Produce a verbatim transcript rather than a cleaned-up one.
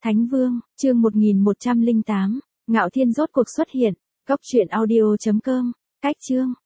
Thánh Vương, chương một nghìn một trăm lẻ tám, Ngạo Thiên rốt cuộc xuất hiện. Cốc truyện audio chấm com, cách chương.